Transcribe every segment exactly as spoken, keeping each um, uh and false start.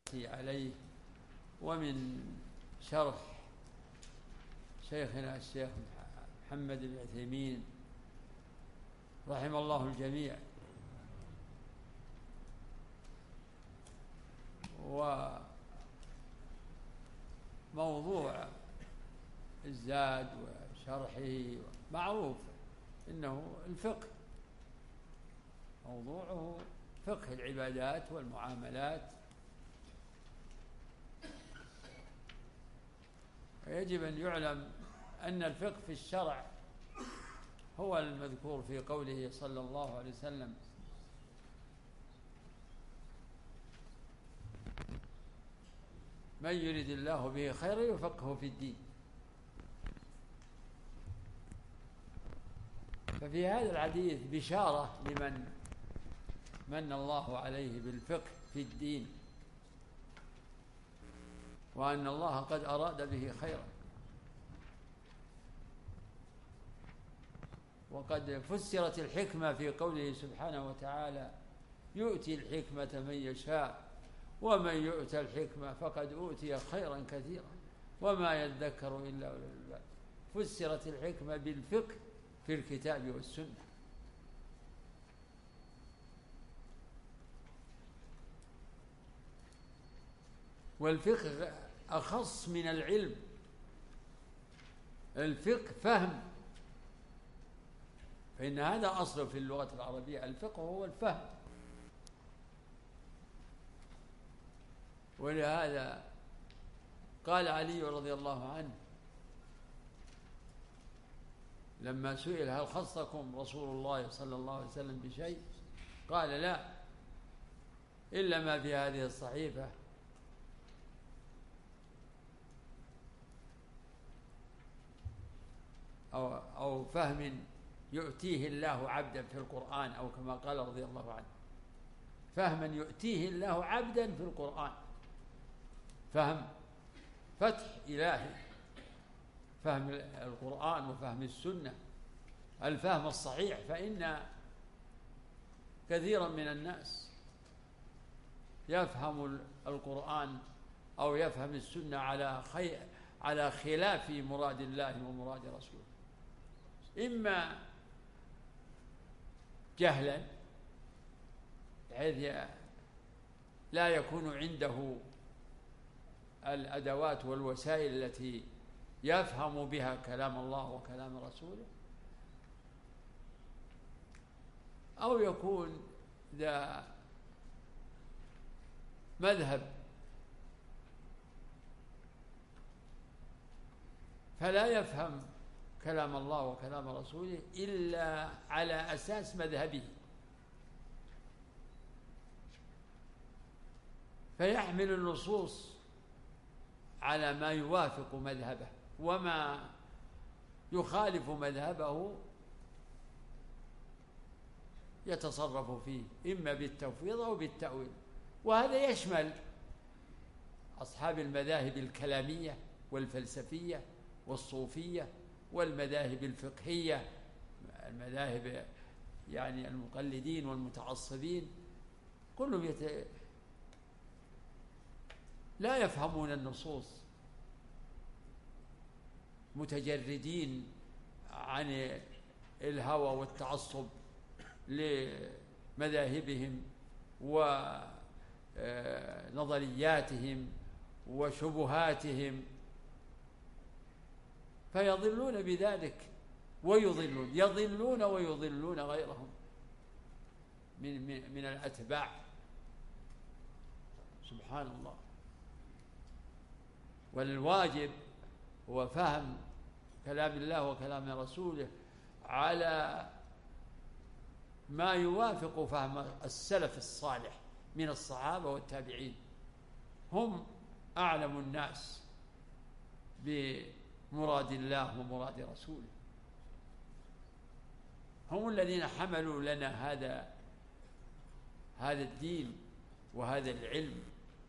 يأتي عليه، ومن شرح شيخنا الشيخ محمد بن عثيمين رحم الله الجميع. وموضوع الزاد وشرحه معروف إنه الفقه، موضوعه فقه العبادات والمعاملات، ويجب أن يعلم أن الفقه في الشرع هو المذكور في قوله صلى الله عليه وسلم: من يريد الله به خيرا يفقهه في الدين. ففي هذا الحديث بشارة لمن من الله عليه بالفقه في الدين، وأن الله قد أراد به خيرا. وقد فسرت الحكمة في قوله سبحانه وتعالى: يؤتي الحكمة من يشاء ومن يؤتى الحكمة فقد أوتي خيرا كثيرا وما يذكر إلا أولو الألباب. فسرت الحكمة بالفقه في الكتاب والسنة. والفقه أخص من العلم. الفقه فهم، فإن هذا أصل في اللغة العربية، الفقه هو الفهم. ولهذا قال علي رضي الله عنه لما سئل: هل خصكم رسول الله صلى الله عليه وسلم بشيء؟ قال: لا، إلا ما في هذه الصحيفة أو, أو فهم يؤتيه الله عبدا في القرآن، أو كما قال رضي الله عنه: فهما يؤتيه الله عبدا في القرآن. فهم فتح إلهي، فهم القرآن وفهم السنة، الفهم الصحيح. فإن كثيرا من الناس يفهم القرآن أو يفهم السنة على خي... على خلاف مراد الله ومراد رسوله، إما جهلا بحيث لا يكون عنده الأدوات والوسائل التي يفهم بها كلام الله وكلام رسوله، أو يكون ذا مذهب فلا يفهم كلام الله وكلام رسوله إلا على أساس مذهبه، فيحمل النصوص على ما يوافق مذهبه، وما يخالف مذهبه يتصرف فيه إما بالتفويض أو بالتأويل. وهذا يشمل أصحاب المذاهب الكلامية والفلسفية والصوفية والمذاهب الفقهية، المذاهب يعني المقلدين والمتعصبين، كلهم يت... لا يفهمون النصوص، متجردين عن الهوى والتعصب لمذاهبهم ونظرياتهم وشبهاتهم، فيضلون بذلك ويضلون يضلون ويضلون غيرهم من, من, من الأتباع. سبحان الله. والواجب هو فهم كلام الله وكلام رسوله على ما يوافق فهم السلف الصالح من الصحابة والتابعين، هم أعلم الناس بمراد الله ومراد رسوله، هم الذين حملوا لنا هذا هذا الدين وهذا العلم.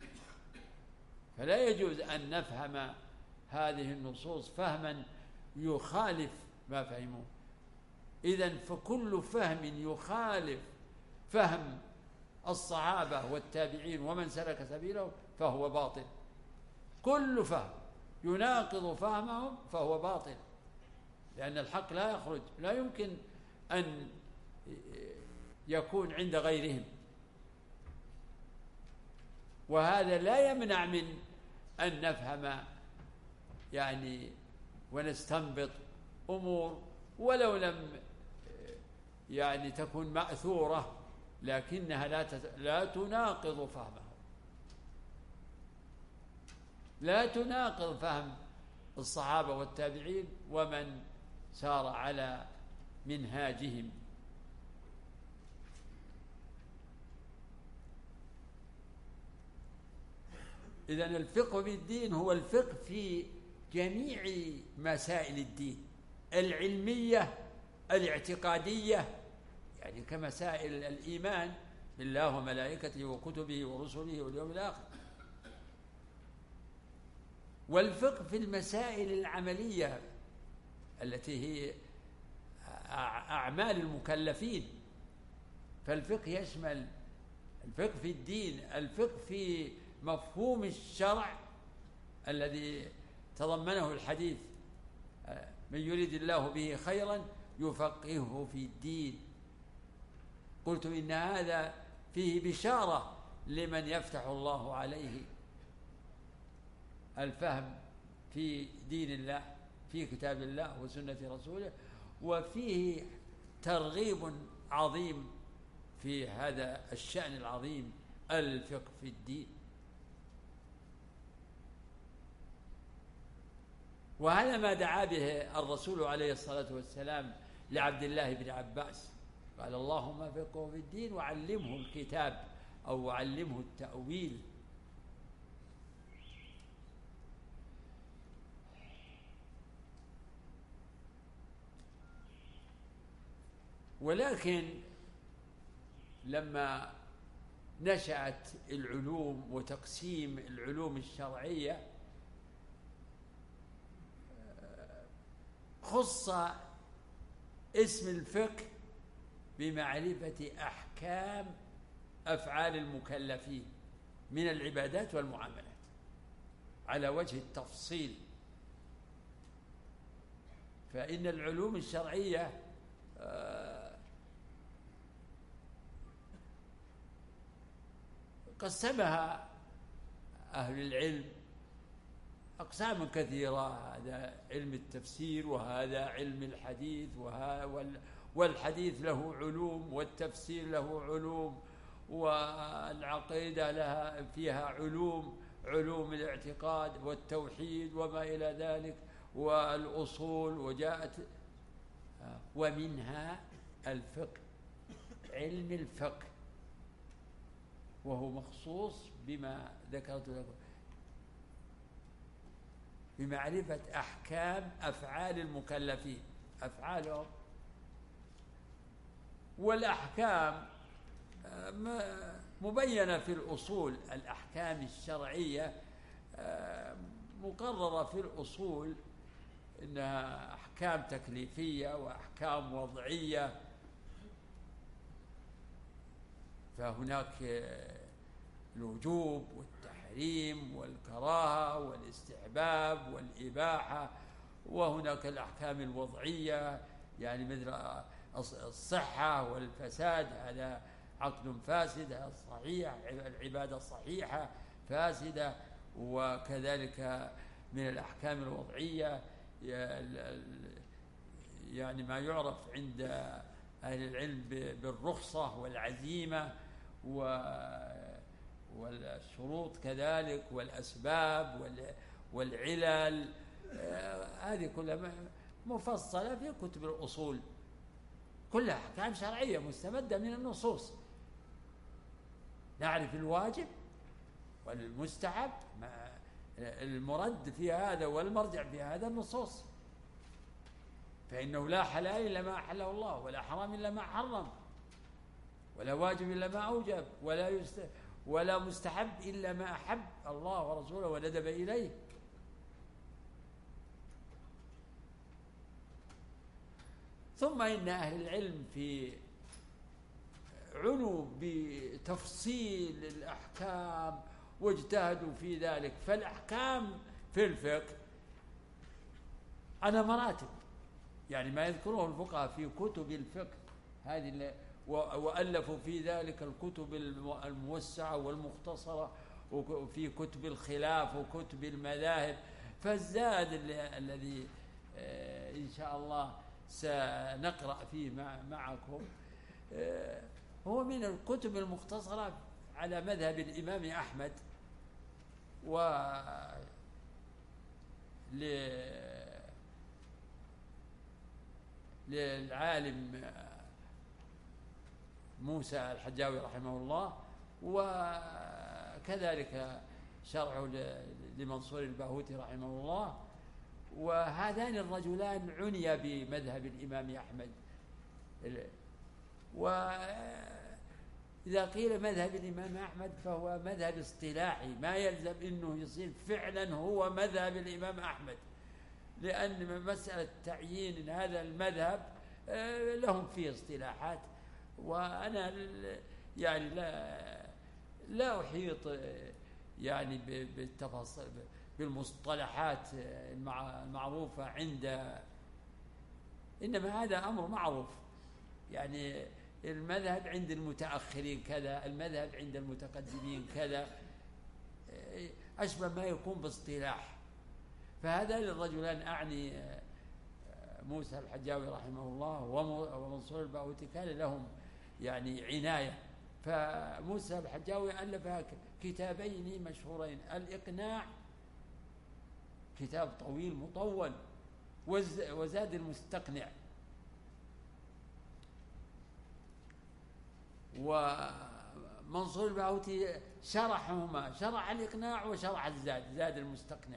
فلا يجوز أن نفهم هذه النصوص فهما يخالف ما فهموه. إذن فكل فهم يخالف فهم الصحابة والتابعين ومن سلك سبيله فهو باطل. كل فهم يناقض فهمهم فهو باطل، لأن الحق لا يخرج، لا يمكن أن يكون عند غيرهم. وهذا لا يمنع من أن نفهم يعني ونستنبط أمور ولو لم يعني تكون مأثورة، لكنها لا لا تناقض فهمه، لا تناقض فهم الصحابة والتابعين ومن سار على منهاجهم. إذن الفقه في الدين هو الفقه في جميع مسائل الدين العلمية الاعتقادية، يعني كمسائل الإيمان بالله وملائكته وكتبه ورسله واليوم الآخر، والفقه في المسائل العملية التي هي أعمال المكلفين. فالفقه يشمل الفقه في الدين، الفقه في مفهوم الشرع الذي تضمنه الحديث من يريد الله به خيرا يفقهه في الدين. قلت إن هذا فيه بشارة لمن يفتح الله عليه الفهم في دين الله، في كتاب الله وسنة رسوله، وفيه ترغيب عظيم في هذا الشأن العظيم الفقه في الدين. وهذا ما دعا به الرسول عليه الصلاة والسلام لعبد الله بن عباس، قال اللهم فقهه في الدين وعلمه الكتاب أو علمه التأويل. ولكن لما نشأت العلوم وتقسيم العلوم الشرعية خص اسم الفقه بمعرفة أحكام أفعال المكلفين من العبادات والمعاملات على وجه التفصيل. فإن العلوم الشرعية قسمها أهل العلم أقسام كثيرة، هذا علم التفسير وهذا علم الحديث، والحديث له علوم والتفسير له علوم والعقيدة لها فيها علوم، علوم الاعتقاد والتوحيد وما إلى ذلك والأصول. وجاءت ومنها الفقه، علم الفقه، وهو مخصوص بما ذكرت لكم بمعرفة أحكام أفعال المكلفين، أفعالهم. والأحكام مبينة في الأصول، الأحكام الشرعية مقررة في الأصول إنها أحكام تكليفية وأحكام وضعية. فهناك الوجوب والتحريم والكراهة والاستحباب والإباحة، وهناك الأحكام الوضعية يعني مثل الصحة والفساد، هذا عقد فاسد، هذا صحيح، العبادة الصحيحة فاسدة. وكذلك من الأحكام الوضعية يعني ما يعرف عند أهل العلم بالرخصة والعزيمة والشروط كذلك والأسباب والعلل، هذه كلها مفصلة في كتب الأصول، كلها أحكام شرعية مستمدة من النصوص. نعرف الواجب والمستحب، المرد في هذا والمرجع في هذا النصوص، فإنه لا حلال إلا ما أحله الله، ولا حرام إلا ما حرم، ولا واجب إلا ما أوجب، ولا يست... ولا مستحب إلا ما أحب الله ورسوله وندب إليه. ثم إن أهل العلم في عنوا بتفصيل الأحكام واجتهدوا في ذلك. فالأحكام في الفقه على مراتب، يعني ما يذكره الفقهاء في كتب الفقه هذه، وألفوا في ذلك الكتب الموسعة والمختصرة، وفي كتب الخلاف وكتب المذاهب. فالزاد الذي إن شاء الله سنقرأ فيه معكم هو من الكتب المختصرة على مذهب الإمام أحمد، و للعالم موسى الحجاوي رحمه الله، وكذلك شرعه لمنصور الباهوتي رحمه الله. وهذان الرجلان عنيا بمذهب الإمام أحمد. وإذا قيل مذهب الإمام أحمد فهو مذهب اصطلاحي، ما يلزم أنه يصير فعلا هو مذهب الإمام أحمد، لأن مسألة تعيين هذا المذهب لهم فيه اصطلاحات، وأنا يعني لا لا أحيط يعني بالتفاصيل بالمصطلحات المعروفة عند، إنما هذا أمر معروف. يعني المذهب عند المتأخرين كذا، المذهب عند المتقدمين كذا، أشبه ما يكون باصطلاح. فهذا للرجلان أعني موسى الحجاوي رحمه الله ومنصور الباهوتي كان لهم يعني عناية. فموسى الحجاوي ألف كتابين مشهورين: الإقناع، كتاب طويل مطول، وزاد المستقنع. ومنصور الباهوتي شرحهما، شرح الإقناع وشرح الزاد، زاد المستقنع.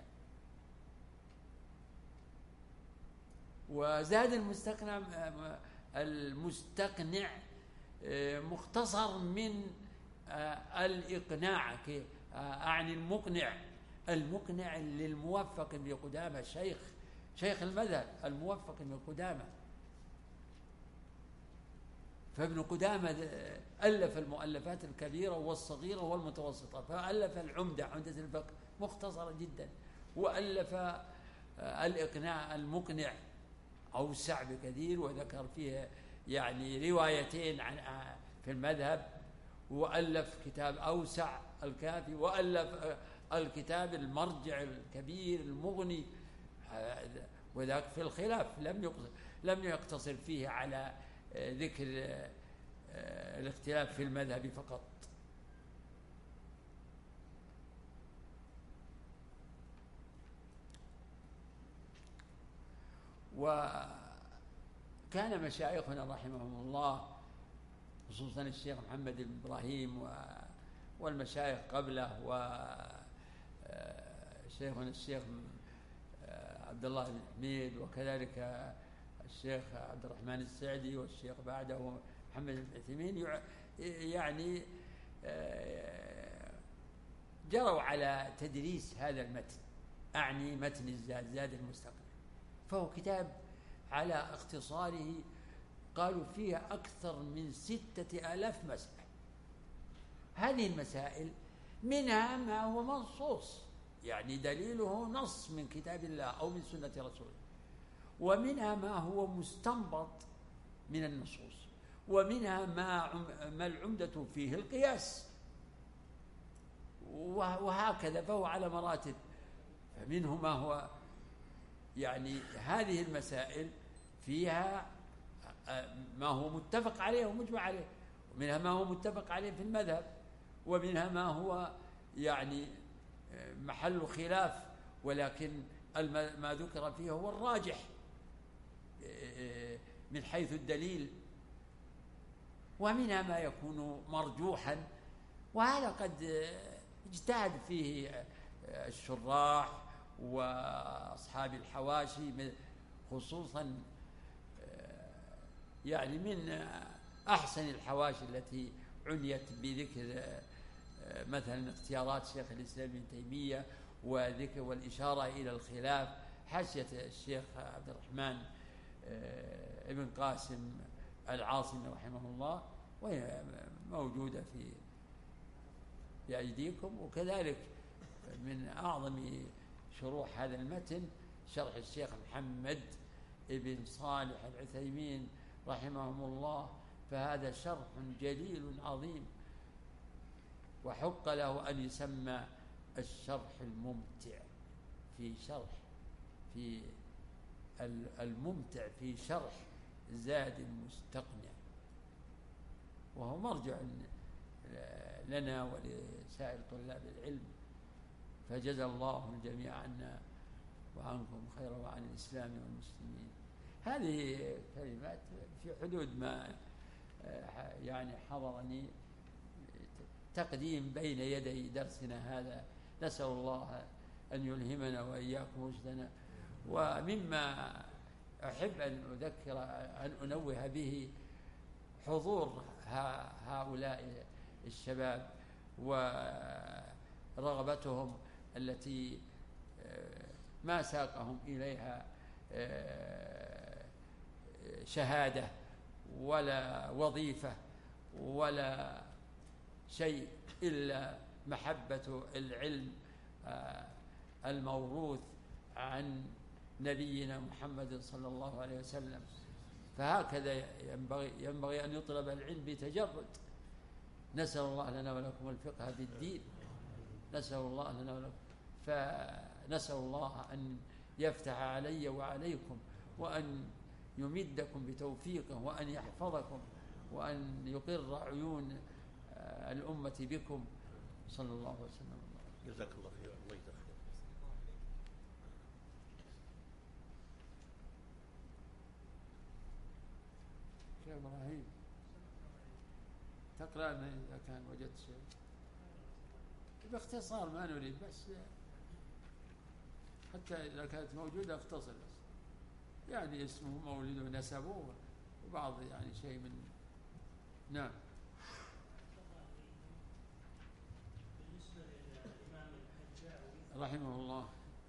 وزاد المستقنع المستقنع مختصر من الإقناع، أعني المقنع. المقنع للموفق بن قدامة، شيخ شيخ المذهب الموفق بن قدامة. فابن قدامة ألف المؤلفات الكبيرة والصغيرة والمتوسطة، فألف العمدة، عمدة الفقه مختصرة جدا، وألف الإقناع المقنع أوسع بكثير، وذكر فيها يعني روايتين عن في المذهب، وألف كتاب أوسع الكافي، وألف الكتاب المرجع الكبير المغني، وذاك في الخلاف لم لم يقتصر فيه على ذكر الاختلاف في المذهب فقط. وكان مشايخنا رحمهم الله، خصوصا الشيخ محمد بن إبراهيم والمشايخ قبله، وشيخنا الشيخ عبد الله بن حميد، وكذلك الشيخ عبد الرحمن السعدي، والشيخ بعده محمد بن عثيمين، يعني جروا على تدريس هذا المتن، أعني متن الزاد، زاد المستقنع. فهو كتاب على اختصاره قالوا فيها أكثر من ستة آلاف مسألة. هذه المسائل منها ما هو منصوص، يعني دليله نص من كتاب الله أو من سنة رسوله، ومنها ما هو مستنبط من النصوص، ومنها ما ما العمدة فيه القياس، وهكذا. فهو على مراتب. فمنه ما هو يعني هذه المسائل فيها ما هو متفق عليه ومجمع عليه، ومنها ما هو متفق عليه في المذهب، ومنها ما هو يعني محل خلاف، ولكن ما ذكر فيه هو الراجح من حيث الدليل، ومنها ما يكون مرجوحا، وهذا قد اجتهد فيه الشراح وأصحاب الحواشي، خصوصا يعني من أحسن الحواشي التي عنيت بذكر مثلا اختيارات شيخ الإسلام ابن تيمية وذكر والإشارة إلى الخلاف، حاشية الشيخ عبد الرحمن ابن قاسم العاصمي رحمه الله، وهي موجودة في بأيديكم. وكذلك من أعظم شروح هذا المتن شرح الشيخ محمد ابن صالح العثيمين رحمهم الله، فهذا شرح جليل عظيم، وحق له أن يسمى الشرح الممتع في شرح في الممتع في شرح زاد المستقنع، وهو مرجع لنا ولسائر طلاب العلم. فجزا الله الجميع عنا وعنكم خيرا وعن الإسلام والمسلمين. هذه كلمات في حدود ما يعني حضرني تقديم بين يدي درسنا هذا. نسأل الله أن يلهمنا وإياكم رشدنا. ومما أحب أن أذكر أن أنوه به حضور هؤلاء الشباب ورغبتهم التي ما ساقهم إليها شهادة ولا وظيفة ولا شيء إلا محبة العلم الموروث عن نبينا محمد صلى الله عليه وسلم. فهكذا ينبغي, ينبغي أن يطلب العلم بتجرد. نسأل الله لنا ولكم الفقه في الدين. نسأل الله لنا ولكم فنسأل الله أن يفتح علي وعليكم، وأن يمدكم بتوفيقه، وأن يحفظكم، وأن يقر عيون الأمة بكم. صلى الله وسلم. جزاك الله خير. الله يجزاك خير. شيخ إبراهيم تقرأ لنا إذا كان وجدت شيء باختصار، ما نريد بس حتى إذا كانت موجودة اختصر بس، يعني اسمه مولده نسبه وبعض يعني شيء من. نعم. بالنسبة للإمام الحجاوي رحمه الله،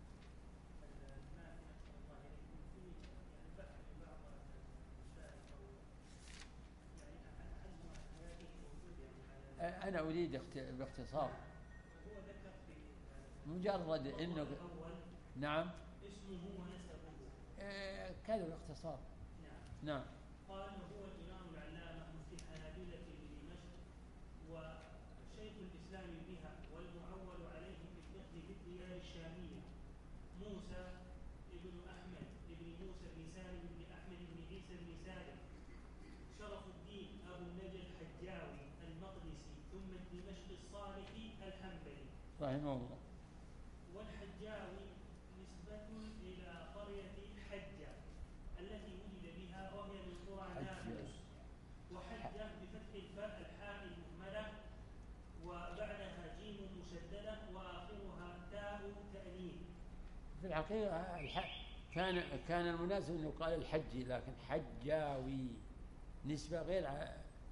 أنا أريد باختصار مجرد إنه. نعم. اسمه ونسبه. آه كذا باختصار. نعم. نعم. قال هو الإمام العلامة مفتي الحنابلة بدمشق وشيخ الإسلام بها والمعول عليه في الفقه في الديار الشامية، موسى ابن أحمد ابن موسى بن سالم بن أحمد بن عيسى بن سالم شرف الدين أبو النجا الحجاوي المقدسي ثم الدمشقي الصالحي الحنبلي رحمه الله. والحجاوي نسبة إلى قرية حجة التي ولد بها وهي من قرى نابلس، وحجة بفتح الفاء الحاء المهملة وبعدها جيم مشددة وآخرها تاء تأنيث. في الحقيقة الح... كان كان المناسب أنه قال الحجي، لكن حجاوي نسبة غير ع...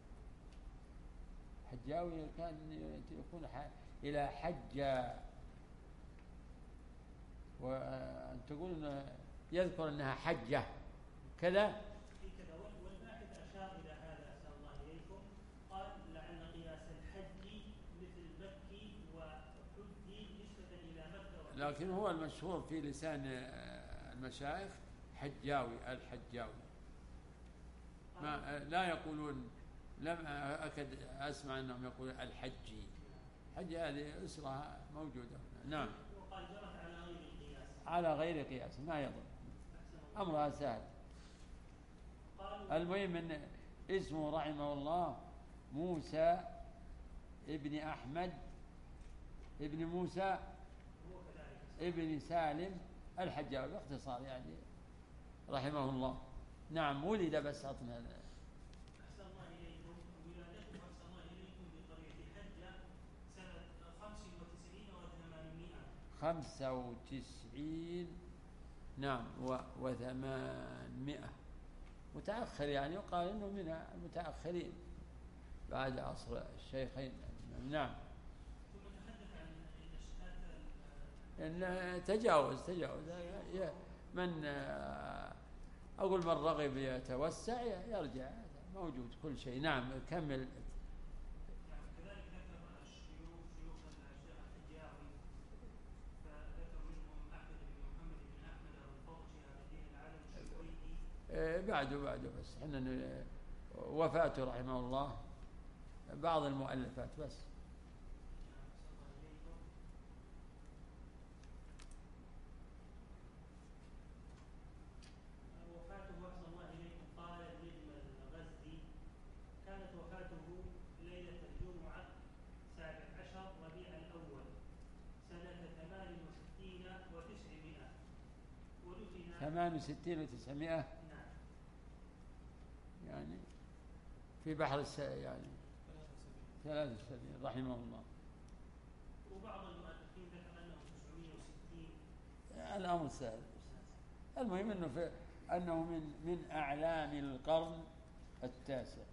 حجاوي كان يكون ح... إلى حجة، وأن تقول إنه يذكر أنها حجة كذا. والباحث أشار إلى هذا أسأل الله إليكم، قال لعل قياس الحج مثل مكي وحجي نسبة إلى مكة، لكن هو المشهور في لسان المشايخ حجاوي الحجاوي، ما لا يقولون، لم أكد أسمع أنهم يقولون الحجي. حج هذه أسرة موجودة. نعم. وقال جرت على غير القياس. على غير قياس ما يضر، أمرها سهل. المهم أن اسمه رحمه الله موسى ابن أحمد ابن موسى ابن سالم الحجاوي باختصار يعني رحمه الله. نعم. ولد بس عطنا. أحسن الله إليكم. ولادته أحسن الله إليكم بقرية حجة سنة خمس وتسعين وثمانمائة. خمسة وتسعين. نعم. وثمانمائة. متأخر يعني، يقال إنه من المتأخرين بعد عصر الشيخين. نعم. ثم تحدث عن إن تجاوز تجاوز من أقول من رغب يتوسع يرجع، موجود كل شيء. نعم. كمل بعده بعده بس احنا وفاته رحمه الله بعض المؤلفات بس. وفاته أحسن الله إليكم. قال النجم الغزي: كانت وفاته ليلة الجمعة سابع عشر ربيع الأول سنة ثمان وستين وتسعمائة، ودفن ثمان وستين وتسعمائة نعم يعني في بحر الس يعني ثلاث سنين رحمه الله. وبعض المؤرخين ذكر أنه تسعمائة وستين. الأمر سهل. المهم أنه في أنه من من أعلام القرن التاسع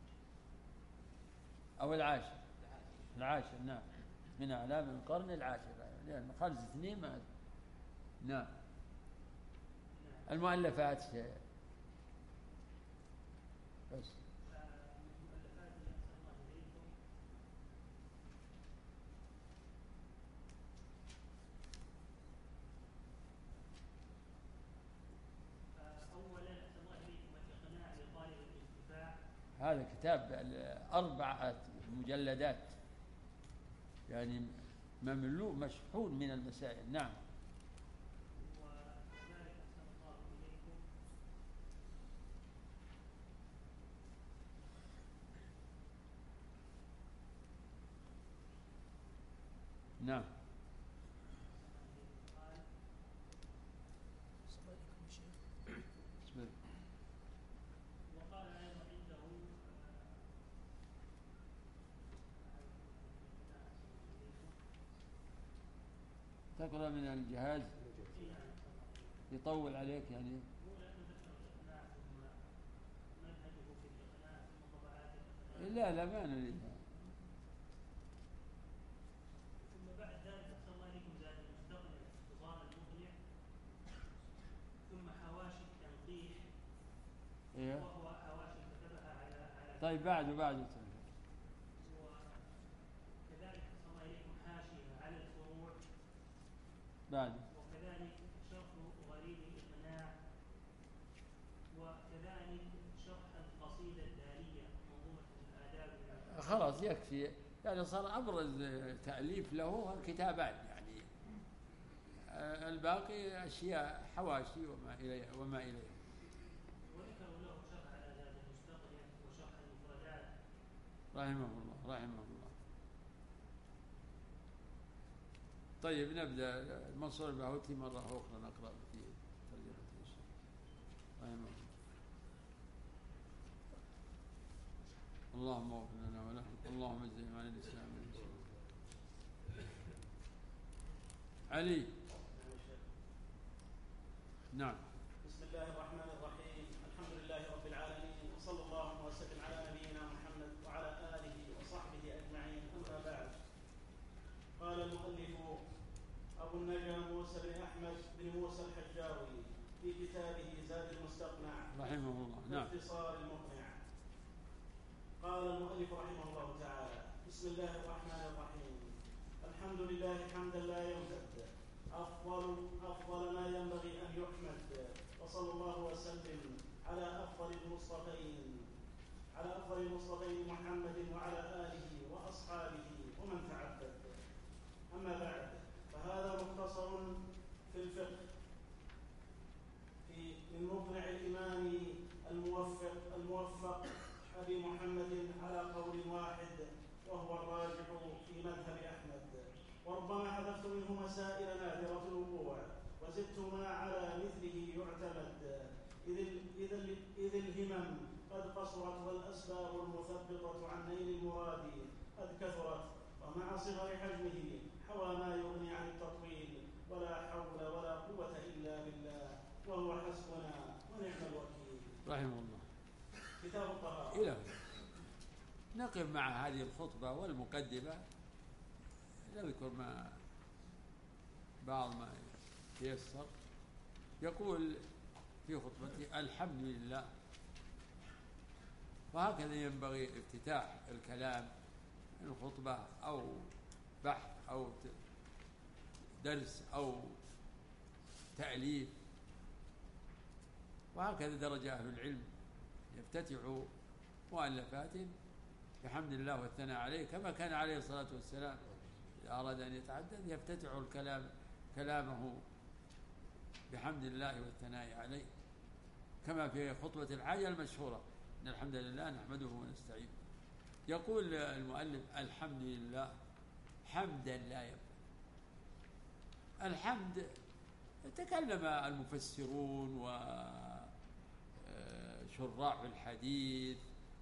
أو العاشر. العاشر نعم، من أعلام القرن العاشر، لأن خمس سنين ما. نعم. المؤلفات شيء بس. هذا كتاب أربعة مجلدات يعني مملوء مشحون من المسائل. نعم. وكذلك أحسن الله إليكم نعم. وقال أيضا عنده تقرأ من الجهاز يطول عليك يعني. مو لأنه ذكر الإقناع ثم منهجه في الإقناع ثم طبعات الإقناع. لا لا ما نريدها. ثم بعد ذلك أحسن الله إليكم زاد المستقنع نظام المقنع، ثم حواشي التنقيح. إيه. وهو حواشي كتبها على على طيب بعده بعده. وكذلك أحسن الله إليكم حاشية على الفروع. بعده. وكذلك شرح غريب الإقناع، وكذلك شرح القصيدة الدالية منظومة الآداب. خلاص يكفي يعني، صار أبرز تأليف له الكتابان يعني، الباقي أشياء حواشي وما إليه وما إليه. وذكروا له شرح على زاد المستقنع وشرح المفردات رحمه الله رحمه الله. طيب نبدأ. المنصور الباهوتي مرة أخرى نقرأ في ترجمة الشيخ رحمه الله. اللهم اغفر لنا ولهم، اللهم اجزهم عن الإسلام والمسلمين. علي. نعم. بسم الله الرحمن الرحيم. الحمد لله رب العالمين، وصلى الله وسلم على نبينا محمد وعلى آله وصحبه أجمعين، أما بعد. قال المؤلف أبو النجا موسى بن أحمد بن موسى الحجاوي في كتابه زاد المستقنع رحمه الله. نعم. باختصار المقنع. قال المؤلف رحمه الله تعالى: بسم الله الرحمن الرحيم. الحمد لله حمدا لا يمتد، أفضل أفضل ما ينبغي أن يحمد، وصلى الله وسلم على أفضل المصطفين على أفضل المصطفين محمد وعلى آله وأصحابه ومن تعبد. أما بعد، فهذا مختصر في الفقه في من مقنع الإمام الموفق الموفق أبي محمد على قول واحد وهو الراجح في مذهب أحمد، وربما حذفت منه مسائل نادرة الوقوع وزدت ما على مثله يعتمد، إذ الهمم قد قصرت والأسباب المثبطة عن نيل المراد قد كثرت، ومع صغر حجمه حوى ما يغني عن التطويل، ولا حول ولا قوة إلا بالله، وهو حسبنا ونعم الوكيل. رحمه الله. كتاب الطهارة. إلى نقف مع هذه الخطبة والمقدمة، نذكر ما بعض ما ييسر. يقول في خطبته: الحمد لله. وهكذا ينبغي افتتاح الكلام، الخطبة أو بحث أو درس أو تأليف. وهكذا درج أهل العلم يفتتحوا مؤلفاتهم بحمد الله والثناء عليه، كما كان عليه الصلاة والسلام إذا أراد أن يتحدث يفتتح الكلام كلامه بحمد الله والثناء عليه، كما في خطبة الحاجة المشهورة إن الحمد لله نحمده ونستعينه. يقول المؤلف: الحمد لله حمدا لا ينفد. الحمد تكلم المفسرون وشراح الحديث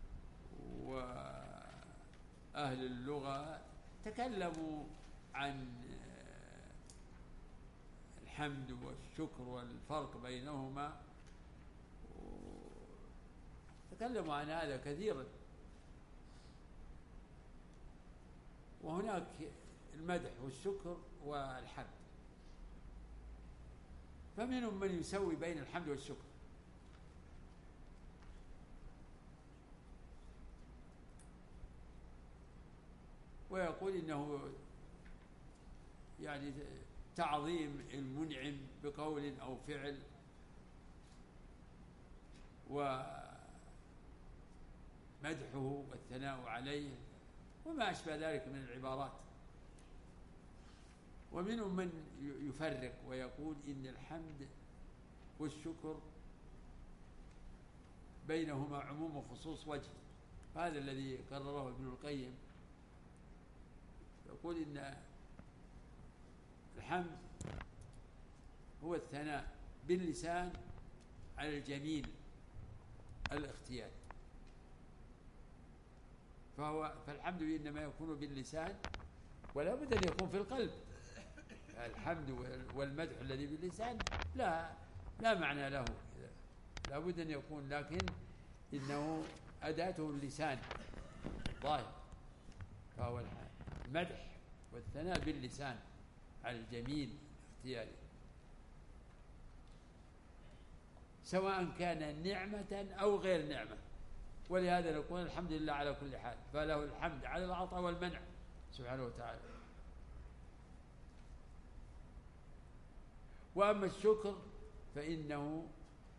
وأهل اللغة تكلموا عن الحمد والشكر والفرق بينهما، تكلموا عن هذا كثيرا. وهناك المدح والشكر والحمد، فمنهم من يسوي بين الحمد والشكر، ويقول إنه يعني تعظيم المنعم بقول أو فعل ومدحه والثناء عليه وما أشبه ذلك من العبارات. ومنهم من يفرق ويقول إن الحمد والشكر بينهما عموم وخصوص وجه، هذا الذي قرره ابن القيم. يقول إن الحمد هو الثناء باللسان على الجميل الاختياري، فهو فالحمد إنما يكون باللسان ولا بد أن يكون في القلب. الحمد والمدح الذي باللسان لا لا معنى له، لا بد أن يكون، لكن إنه أداته اللسان ظاهر، فهو المدح والثناء باللسان على الجميل الاختياري، سواء كان نعمة أو غير نعمة. ولهذا نقول الحمد لله على كل حال، فله الحمد على العطاء والمنع سبحانه وتعالى. وأما الشكر فإنه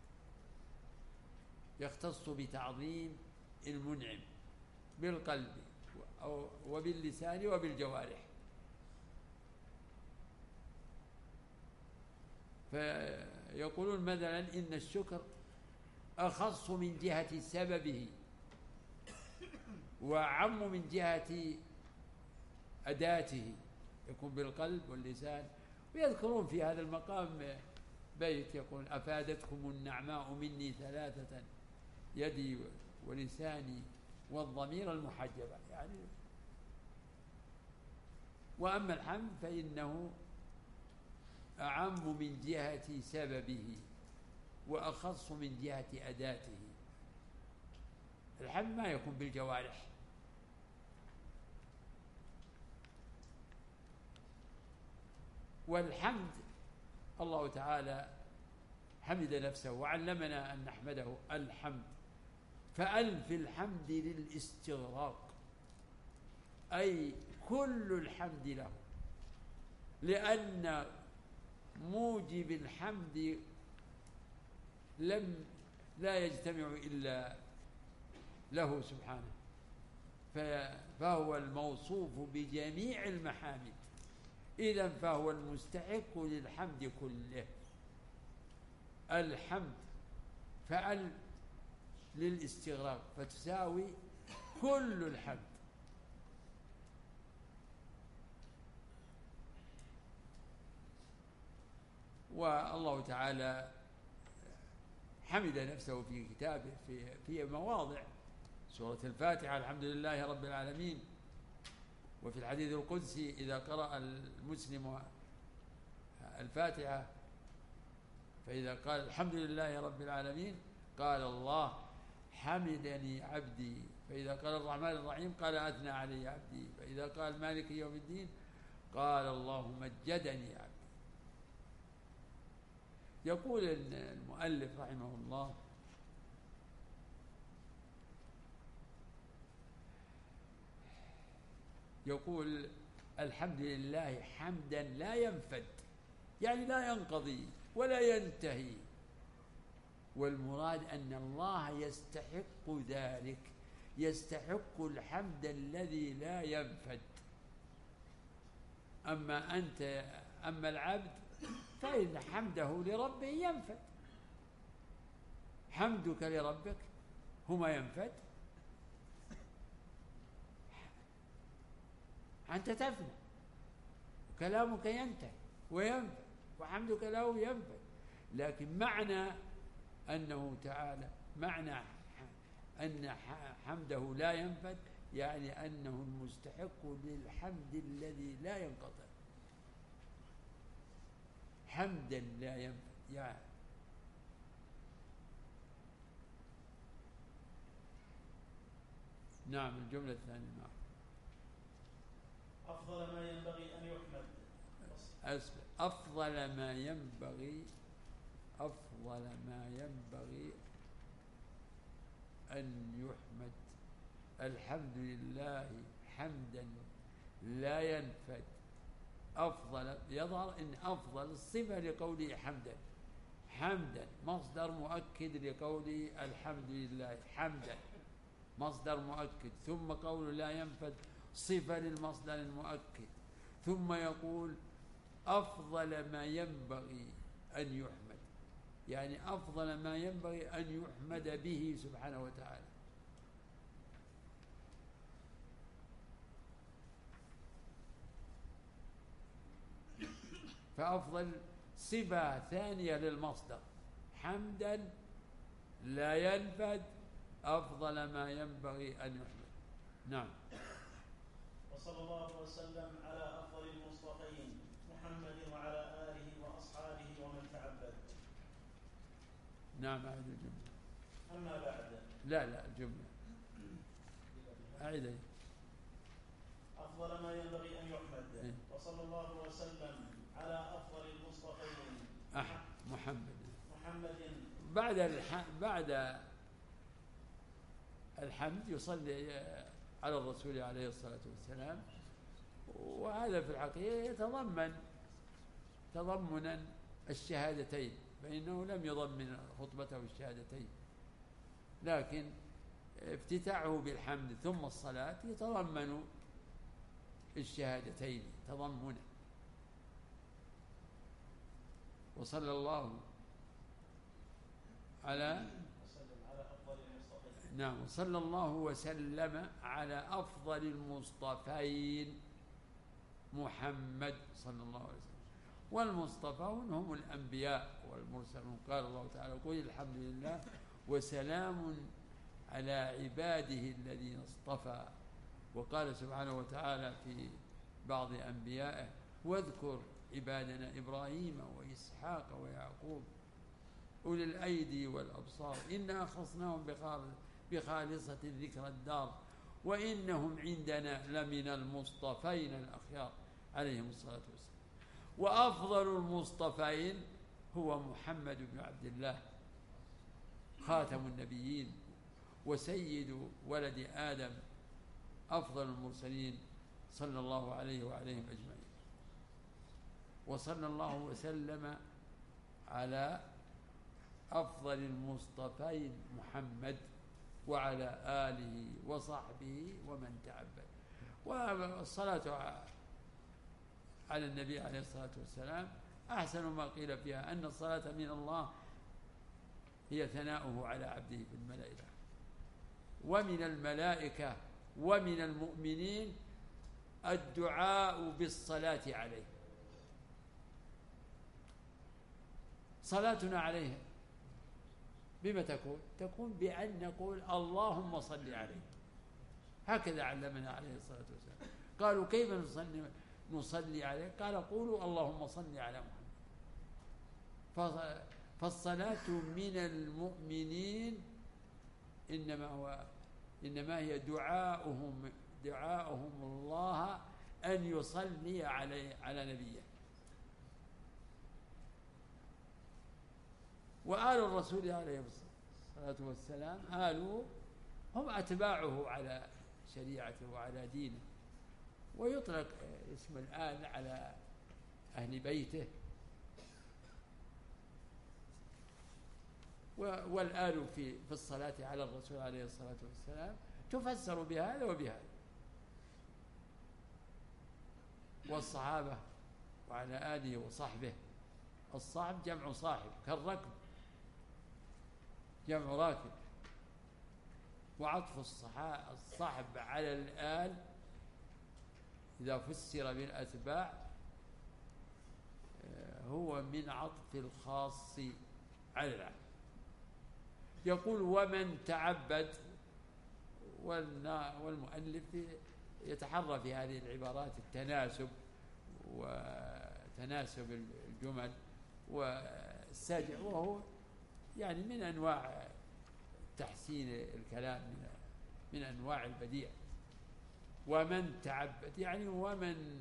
يختص بتعظيم المنعم بالقلب وباللسان وبالجوارح. فيقولون مثلا إن الشكر أخص من جهة سببه وعم من جهة أداته، يكون بالقلب واللسان. ويذكرون في هذا المقام بيت يقول: أفادتكم النعماء مني ثلاثة، يدي ولساني والضمير المحجبة، يعني. وأما الحمد فإنه أعم من جهة سببه وأخص من جهة أداته. الحمد ما يكون بالجوارح، والحمد الله تعالى حمد نفسه وعلمنا أن نحمده الحمد، فألف الحمد للاستغراق، أي كل الحمد له، لأن موجب الحمد لم لا يجتمع إلا له سبحانه، فهو الموصوف بجميع المحامد، إذن فهو المستحق للحمد كله. الحمد فعل للاستغراق فتساوي كل الحمد. والله تعالى حمد نفسه في كتابه في في مواضع، سورة الفاتحة الحمد لله رب العالمين، وفي الحديث القدسي إذا قرأ المسلم الفاتحة فإذا قال الحمد لله رب العالمين قال الله حمدني عبدي، فإذا قال الرحمن الرحيم قال أثنى علي عبدي، فإذا قال مالك يوم الدين قال الله مجدني عبدي. يقول المؤلف رحمه الله: يقول الحمد لله حمدا لا ينفد، يعني لا ينقضي ولا ينتهي والمراد أن الله يستحق ذلك، يستحق الحمد الذي لا ينفد. أما أنت أما العبد فإن حمده لربه ينفد. حمدك لربك هما ينفد، أنت تفنى وكلامك ينتهي وينفد وحمدك له ينفد. لكن معنى أنه تعالى معنى أن حمده لا ينفد يعني أنه المستحق للحمد الذي لا ينقطع، حمدا لا ينفد. يعني نعم. الجملة الثانية نعم. أفضل ما ينبغي أن يحمد. أسفل. أفضل ما ينبغي أفضل ما ينبغي أن يحمد. الحمد لله حمدا لا ينفد. أفضل يظهر أن أفضل الصفة لقوله حمدا. حمدا مصدر مؤكد لقوله الحمد لله حمدا مصدر مؤكد، ثم قوله لا ينفد صفة للمصدر المؤكد، ثم يقول أفضل ما ينبغي أن يحمد، يعني أفضل ما ينبغي أن يحمد به سبحانه وتعالى. فأفضل صفة ثانية للمصدر حمدا لا ينفد، أفضل ما ينبغي أن يحمد. نعم. وصلى الله وسلم على أفضل المصطفين محمد وعلى آله وأصحابه ومن تعبد. نعم. أعيد الجملة. أما بعد. لا لا الجملة أعيد. أفضل ما ينبغي أن يحمد. إيه؟ وصلى الله وسلم على أفضل المصطفين أح محمد محمد بعد الح... بعد الحمد يصلي على الرسول عليه الصلاة والسلام، وهذا في الحقيقة يتضمن تضمنا الشهادتين، فإنه لم يضمن خطبته الشهادتين، لكن افتتاحه بالحمد ثم الصلاة يتضمن الشهادتين تضمنا. وصلى الله على نعم وصلى الله وسلم على أفضل المصطفين محمد صلى الله عليه وسلم. والمصطفون هم الأنبياء والمرسلون. قال الله تعالى قل الحمد لله وسلام على عباده الذين اصطفى. وقال سبحانه وتعالى في بعض أنبيائه واذكر عبادنا إبراهيم وإسحاق ويعقوب أولي الأيدي والأبصار إنا أخلصناهم بخالصة ذكر الدار وإنهم عندنا لمن المصطفين الأخيار عليهم الصلاة والسلام. وأفضل المصطفين هو محمد بن عبد الله خاتم النبيين وسيد ولد آدم أفضل المرسلين صلى الله عليه وعليهم أجمعين. وصلى الله وسلم على أفضل المصطفين محمد وعلى آله وصحبه ومن تعبد. والصلاة على النبي عليه الصلاة والسلام أحسن ما قيل فيها أن الصلاة من الله هي ثناؤه على عبده في الملائكة ومن الملائكة ومن المؤمنين الدعاء بالصلاة عليه. صلاتنا عليه بما تكون؟ تكون بأن نقول اللهم صل عليه، هكذا علمنا عليه الصلاة والسلام. قالوا كيف نصلي, نصلي عليه؟ قال قولوا اللهم صل على محمد. فالصلاة من المؤمنين إنما هو إنما هي دعاؤهم دعاؤهم الله أن يصلي عليه على نبيه. وآل الرسول عليه الصلاة والسلام آله هم أتباعه على شريعته وعلى دينه. ويطلق اسم الآل على أهل بيته والآل في في الصلاة على الرسول عليه الصلاة والسلام تفسر بهذا وبهذا. والصحابة وعلى آله وصحبه، الصحب جمع صاحب كالركب جمع راكب، وعطف الصحب على الآل إذا فسر بالأتباع هو من عطف الخاص على العام. يقول ومن تعبد، والمؤلف يتحرى في هذه العبارات التناسب وتناسب الجمل والسجع، وهو يعني من أنواع تحسين الكلام، من من أنواع البديع. ومن تعبد يعني ومن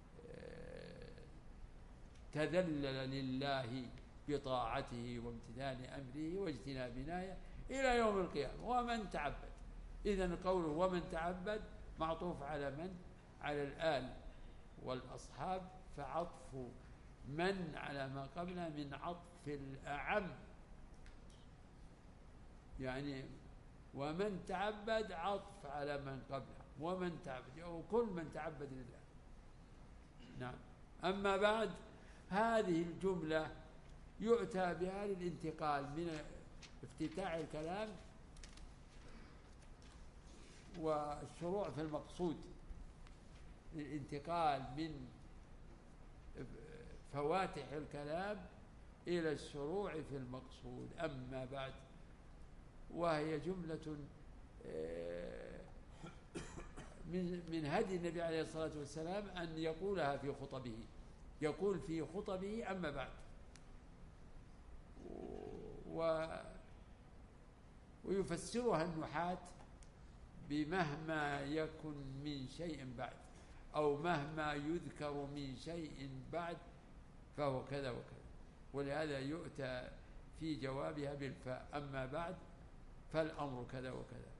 تذلل لله بطاعته وامتثال أمره واجتناب نهيه إلى يوم القيامة. ومن تعبد، إذن قوله ومن تعبد معطوف على من؟ على الآل والأصحاب، فعطف من على ما قبله من عطف الأعم، يعني ومن تعبد عطف على من قبله، ومن تعبد أو كل من تعبد لله. نعم. أما بعد، هذه الجملة يؤتى بها للانتقال من افتتاح الكلام والشروع في المقصود، للانتقال من فواتح الكلام إلى الشروع في المقصود. أما بعد، وهي جملة من من هدي النبي عليه الصلاة والسلام أن يقولها في خطبه، يقول في خطبه أما بعد، و ويفسرها النحاة بمهما يكن من شيء بعد، أو مهما يذكر من شيء بعد فهو كذا وكذا، ولهذا يؤتى في جوابها بالفاء، أما بعد فالأمر كذا وكذا.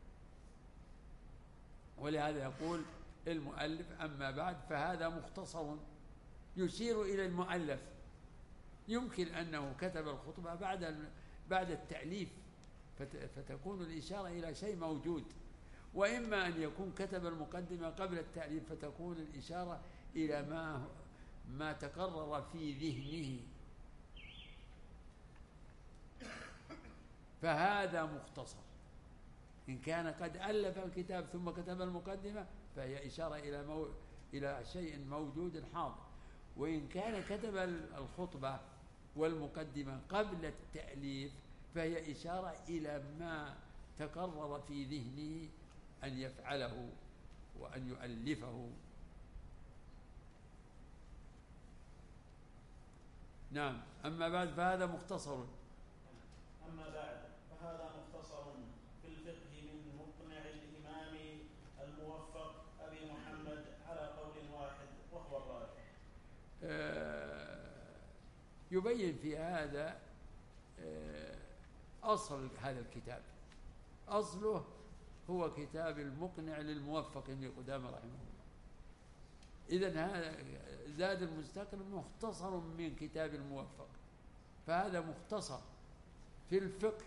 ولهذا يقول المؤلف أما بعد، فهذا مختصر يشير إلى المؤلف. يمكن أنه كتب الخطبة بعد بعد التأليف فتكون الإشارة إلى شيء موجود، وإما أن يكون كتب المقدمة قبل التأليف فتكون الإشارة إلى ما ما تقرر في ذهنه، فهذا مختصر. إن كان قد ألف الكتاب ثم كتب المقدمة فهي إشارة إلى مو... إلى شيء موجود حاضر، وإن كان كتب الخطبة والمقدمة قبل التأليف فهي إشارة إلى ما تقرر في ذهنه أن يفعله وأن يؤلفه. نعم. أما بعد فهذا مختصر. أما بعد فهذا مختصر في الفقه من مقنع الإمام الموفق أبي محمد على قول واحد وهو الراجح. آه يبين في هذا آه أصل هذا الكتاب. أصله هو كتاب المقنع للموفق ابن قدامة رحمه الله. إذن هذا زاد المستقنع مختصر من كتاب الموفق، فهذا مختصر في الفقه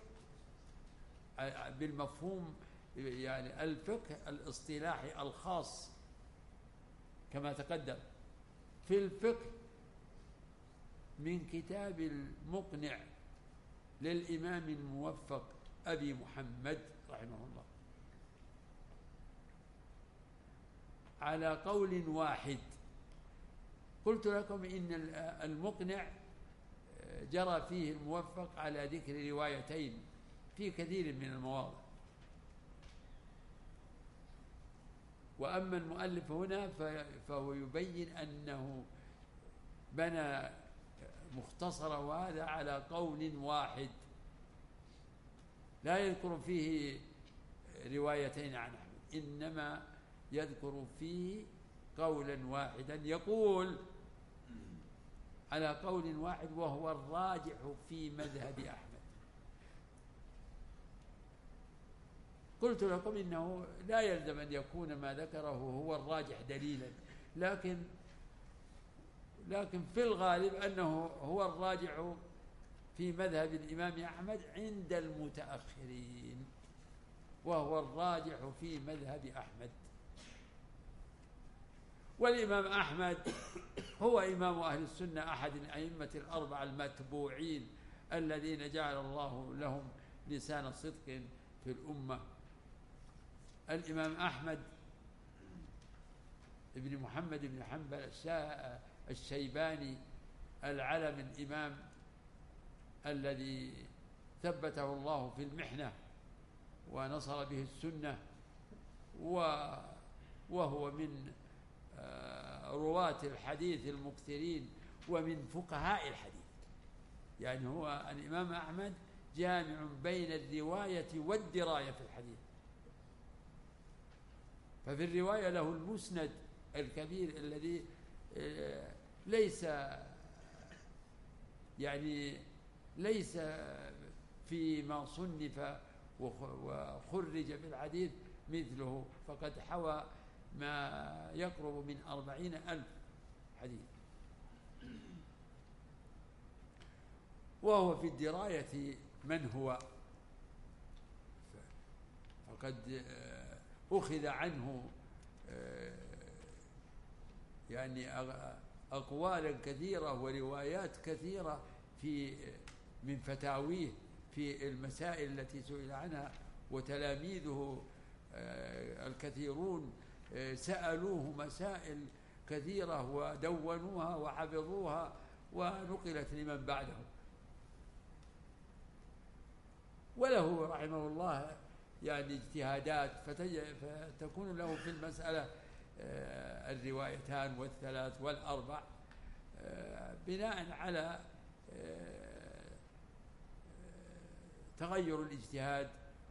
بالمفهوم، يعني الفقه الاصطلاحي الخاص كما تقدم، في الفقه من كتاب المقنع للإمام الموفق أبي محمد رحمه الله على قول واحد. قلت لكم إن المقنع جرى فيه الموفق على ذكر روايتين في كثير من المواضع، وأما المؤلف هنا فهو يبين أنه بنى مختصر هذا على قول واحد، لا يذكر فيه روايتين عن أحمد، إنما يذكر فيه قولا واحدا، يقول على قول واحد وهو الراجح في مذهب أحمد. قلت لكم إنه لا يلزم أن يكون ما ذكره هو الراجح دليلا، لكن لكن في الغالب أنه هو الراجح في مذهب الإمام أحمد عند المتأخرين، وهو الراجح في مذهب أحمد. والإمام أحمد هو إمام أهل السنة، أحد الأئمة الأربعة المتبوعين الذين جعل الله لهم لسان صدق في الأمة. الإمام أحمد ابن محمد بن حنبل الشيباني العلم الإمام الذي ثبته الله في المحنة ونصر به السنة، وهو من رواة الحديث المكثرين ومن فقهاء الحديث. يعني هو الإمام أحمد جامع بين الرواية والدراية في الحديث. ففي الرواية له المسند الكبير الذي ليس يعني ليس فيما صنف وخرج في الحديث مثله، فقد حوى ما يقرب من أربعين ألف حديث. وهو في الدراية من هو، فقد أخذ عنه يعني أقوالا كثيرة وروايات كثيرة في من فتاويه في المسائل التي سئل عنها، وتلاميذه الكثيرون سألوه مسائل كثيرة ودونوها وحفظوها ونقلت لمن بعده. وله رحمه الله يعني اجتهادات فتكون له في المسألة الروايتان والثلاث والأربع بناء على تغير الاجتهاد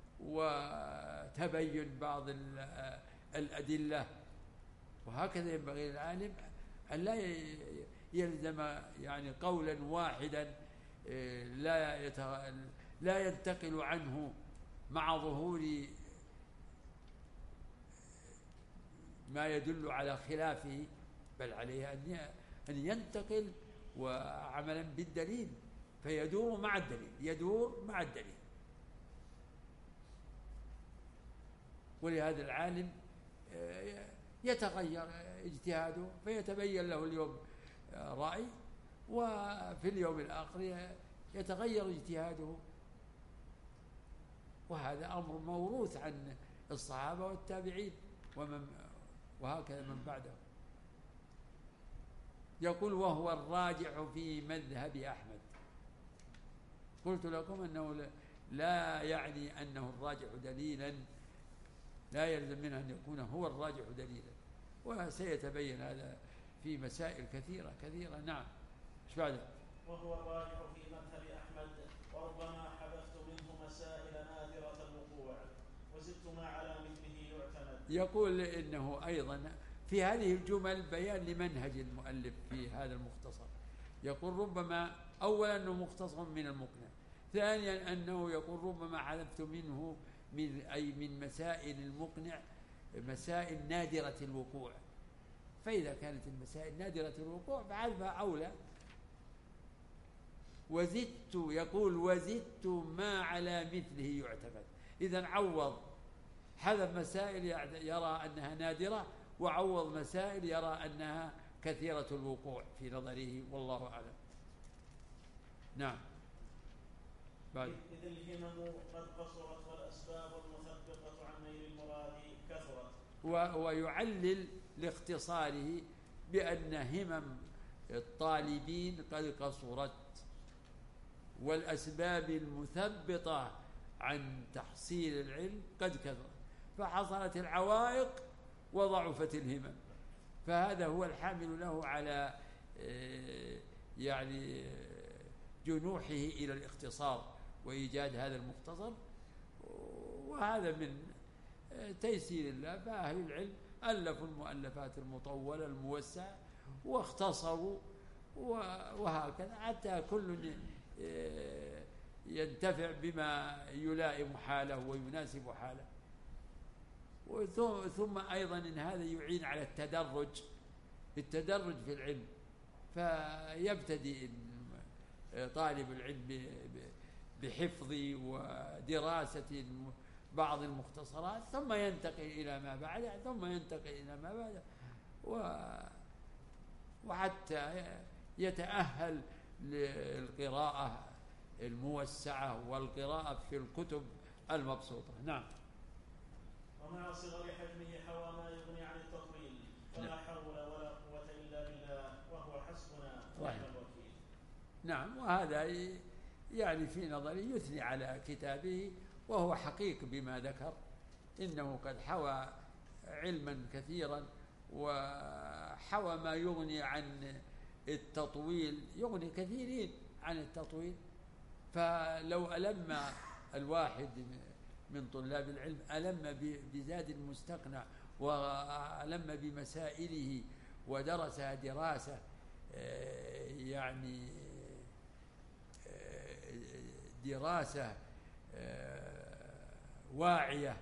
وتبين بعض الأدلة. وهكذا ينبغي للعالم أن لا يلزم يعني قولا واحدا لا لا ينتقل عنه مع ظهور ما يدل على خلافه، بل عليه أن ينتقل وعملا بالدليل، فيدور مع الدليل يدور مع الدليل. ولهذا العالم يتغير اجتهاده فيتبين له اليوم رأي، وفي اليوم الآخر يتغير اجتهاده. وهذا أمر موروث عن الصحابة والتابعين ومن وهكذا من بعده. يقول وهو الراجح في مذهب أحمد. قلت لكم أنه لا يعني أنه الراجح دليلا، لا يلزم منه أن يكون هو الراجح دليلا، وسيتبين هذا في مسائل كثيرة كثيرة. نعم. ايش بعد؟ وهو الراجح في مذهب أحمد، وربما حذفت منه مسائل نادرة الوقوع وزدت ما على مثله يعتمد. يقول إنه أيضا في هذه الجمل بيان لمنهج المؤلف في هذا المختصر. يقول ربما أولا أنه مختصر من المقنع، ثانيا أنه يقول ربما حذفت منه من أي من مسائل المقنع مسائل نادرة الوقوع، فإذا كانت المسائل نادرة الوقوع فحذفها أولى. وزدت يقول وزدت ما على مثله يعتمد. إذن عوض، حذف مسائل يرى أنها نادرة، وعوض مسائل يرى أنها كثيرة الوقوع في نظره، والله أعلم. نعم. بعد. إذ الهمم قد قصرت والأسباب المثبطة عن نيل المراد كثرت. ويعلل لاختصاره بأن همم الطالبين قد قصرت، والأسباب المثبطة عن تحصيل العلم قد كثرت، فحصلت العوائق وضعفت الهمم. فهذا هو الحامل له على يعني جنوحه إلى الاختصار وإيجاد هذا المختصر، وهذا من تيسير الله. فأهل العلم ألفوا المؤلفات المطولة الموسعة واختصروا، وهكذا حتى كل ينتفع بما يلائم حاله ويناسب حاله. ثم أيضا إن هذا يعين على التدرج التدرج في العلم، فيبتدئ طالب العلم بحفظ ودراسة بعض المختصرات، ثم ينتقل إلى ما بعده، ثم ينتقل إلى ما بعده، وحتى يتأهل للقراءة الموسعة والقراءة في الكتب المبسوطة. نعم. ومع صغر حجمه حوى ما يغني عن التطويل، فلا حول ولا قوة إلا بالله، وهو حسبنا ونعم الوكيل. نعم. وهذا يعني في نظري يثني على كتابه، وهو حقيق بما ذكر، إنه قد حوى علما كثيرا، وحوى ما يغني عن التطويل، يغني كثيرين عن التطويل. فلو ألم الواحد من طلاب العلم ألم بزاد المستقنع، وألم بمسائله، ودرسها دراسة يعني دراسة واعية،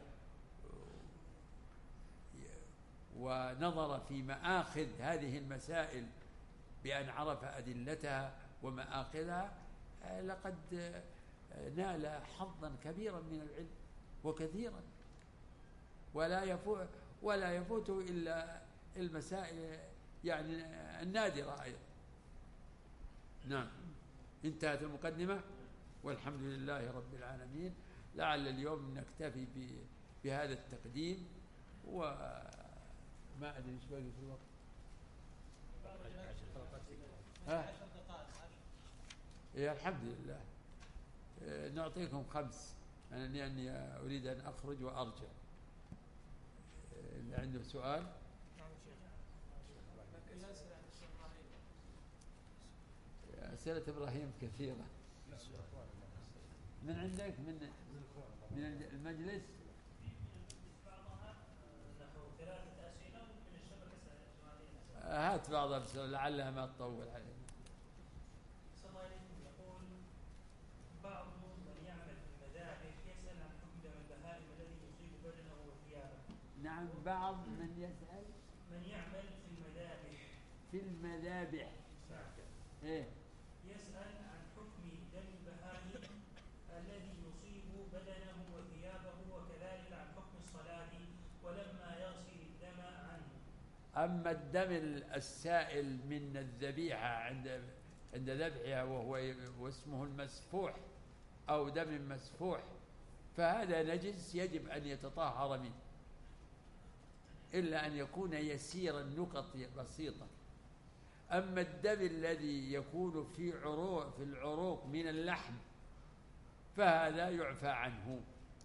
ونظر في مآخذ هذه المسائل بأن عرف أدلتها ومآخذها، لقد نال حظا كبيرا من العلم وكثيرا، ولا يفوت ولا يفوته إلا المسائل يعني النادرة أيضا. نعم. انتهت المقدمة، والحمد لله رب العالمين. لعل اليوم نكتفي بهذا التقديم، وما أدري ايش باقي في الوقت. ها؟ يا الحمد لله. نعطيكم خمس، أنا لأني أريد أن أخرج وأرجع. اللي عنده سؤال؟ أسئلة إبراهيم كثيرة. من عندك؟ من من المجلس؟ هات بعض الأسئلة لعلها ما تطول علينا. يقول بعض من يعمل في المذابح يسأل عن حكم دم البهائم الذي يصيب بدنه وثيابه. نعم. بعض من يسأل من يعمل في المذابح في المذابح إيه؟ يسأل عن حكم دم البهائم الذي يصيب بدنه وثيابه، وكذلك عن حكم الصلاة ولما يغسل الدم عنه. أما الدم السائل من الذبيحة عند عند ذبحها، وهو واسمه المسفوح أو دم مسفوح، فهذا نجس يجب أن يتطهر منه، إلا أن يكون يسيرا نقط بسيطة. أما الدم الذي يكون في عروق في العروق من اللحم فهذا يعفى عنه.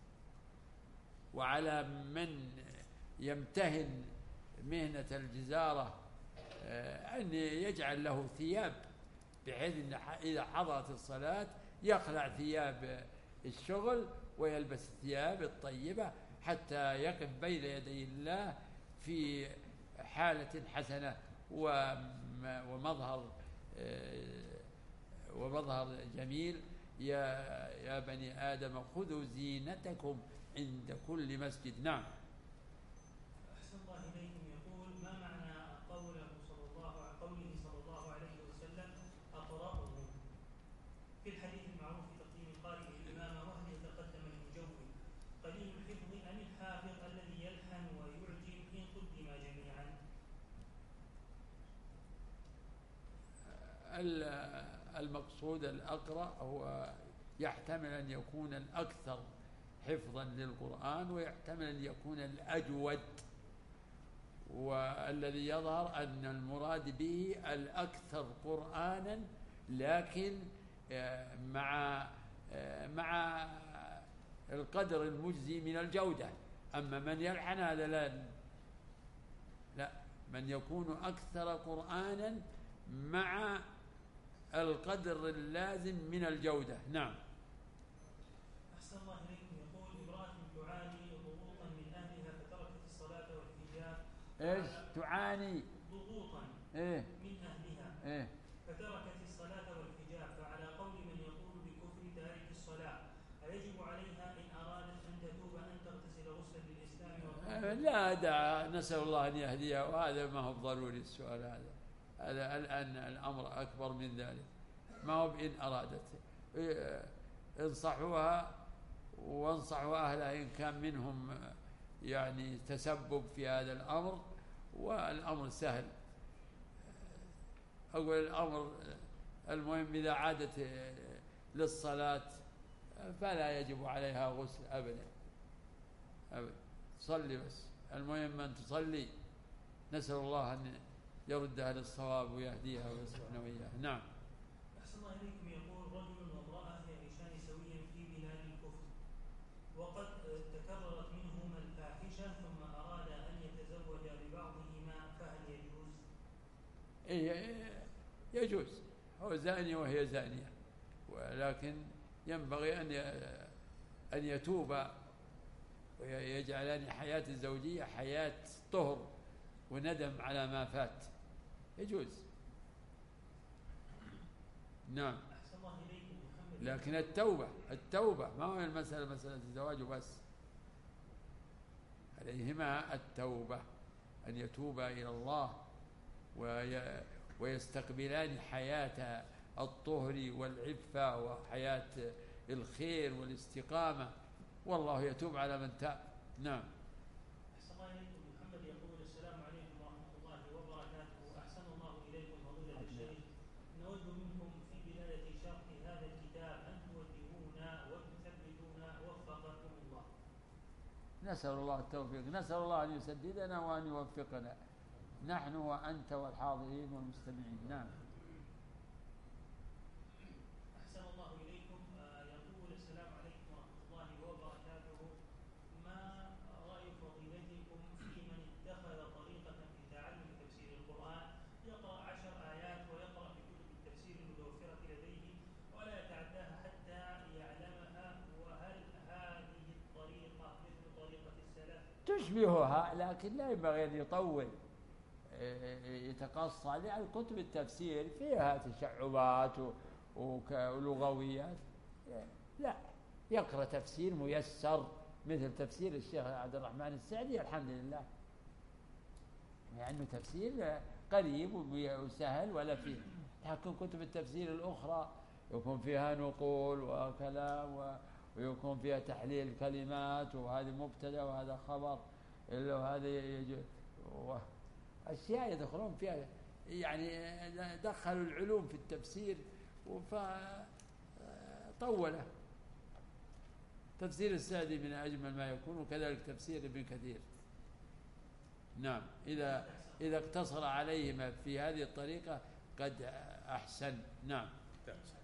وعلى من يمتهن مهنة الجزارة أن يجعل له ثياب، بحيث أن إذا حضرت الصلاة يخلع ثياب الشغل ويلبس الثياب الطيبة، حتى يقف بين يدي الله في حالة حسنة ومظهر ومظهر جميل. يا يا بني آدم خذوا زينتكم عند كل مسجد. نعم. أحسن الله إليكم. يقول ما معنى قوله صلى الله قوله صلى الله عليه وسلم أقرأه في الحديث المعروف في تقديم القارئ الإمام، وهل يتقدم المجود قليل الحفظ أم الحافظ الذي يلحن ويعجب إن قدم جميعا؟ المقصود الأقرأ هو يحتمل أن يكون الأكثر حفظا للقرآن، ويحتمل أن يكون الأجود، والذي يظهر أن المراد به الأكثر قرآنا، لكن مع مع القدر المجزي من الجودة. أما من يلحن هذا لا لا من يكون أكثر قرآنا مع القدر اللازم من الجودة. نعم. أحسن الله إليكم. يقول امرأة تعاني ضغوطا من أهلها فتركت الصلاة والحجاب. إيش تعاني؟ ضغوطا إيه؟ من أهلها إيه؟ فتركت الصلاة والحجاب، فعلى قول من يقول بكفر تارك الصلاة أيجب عليها إن أرادت أن تتوب أن تغتسل غسلا للإسلام؟ لا دع، نسأل الله أن يهديها، وهذا ما هو ضروري السؤال هذا. هذا الآن الأمر أكبر من ذلك. ما هو بإن أرادت. انصحوها وانصحوا أهلها إن كان منهم يعني تسبب في هذا الأمر، والأمر سهل. أقول الأمر المهم إذا عادت للصلاة فلا يجب عليها غسل أبدا أبدا، تصلي بس، المهم أن تصلي. نسأل الله أن يردها للصواب ويهديها ويصلحنا وإياها. نعم. أحسن الله إليكم. يقول رجل وامرأة يعيشان سويا في بلاد الكفر، وقد تكررت منهما الفاحشة، ثم أراد أن يتزوج ببعضهما، فهل يجوز؟ إيه يجوز، هو زاني وهي زانية، ولكن ينبغي أن أن يتوبا ويجعلان حياة الزوجية حياة طهر وندم على ما فات. يجوز. نعم. أحسن الله إليكم. محمد. لكن التوبة التوبة ما هو المسألة مسألة الزواج بس، عليهما التوبة، أن يتوبا إلى الله ويستقبلان حياة الطهر والعفة وحياة الخير والاستقامة، والله يتوب على من تاب. نعم. أحسن الله إليكم. محمد يقول السلام عليكم ورحمة الله وبركاته. أحسن الله إليكم فضيلة الشيخ، نود منكم في بداية شرح هذا الكتاب أن توجهونا وتثبتونا وفقكم الله. نسأل الله التوفيق، نسأل الله أن يسددنا وأن يوفقنا نحن وأنت والحاضرين والمستمعين. نعم. أحسن الله إليكم. يقول السلام عليكم ورحمة الله وبركاته، ما رأي فضيلتكم في من اتخذ طريقة في تعلم تفسير القرآن، يقرأ عشر آيات ويقرأ في كتب التفسير المتوفرة لديه ولا يتعداها حتى يعلمها، وهل هذه الطريقة مثل طريقة السلف؟ تشبهها، لكن لا ينبغي أن يطول يتقصى، لأن كتب التفسير فيها تشعبات ولغويات. لا، يقرأ تفسير ميسر مثل تفسير الشيخ عبد الرحمن السعدي الحمد لله، لأنه تفسير قريب وسهل ولا فيه. لكن كتب التفسير الأخرى يكون فيها نقول وكلام ويكون فيها تحليل كلمات، وهذا مبتدأ وهذا خبر، إلا وهذا يجي أشياء يدخلون فيها، يعني دخلوا العلوم في التفسير فطوله. تفسير السعدي من أجمل ما يكون، وكذلك تفسير ابن كثير. نعم. إذا إذا اقتصر عليهما في هذه الطريقة قد أحسن. نعم.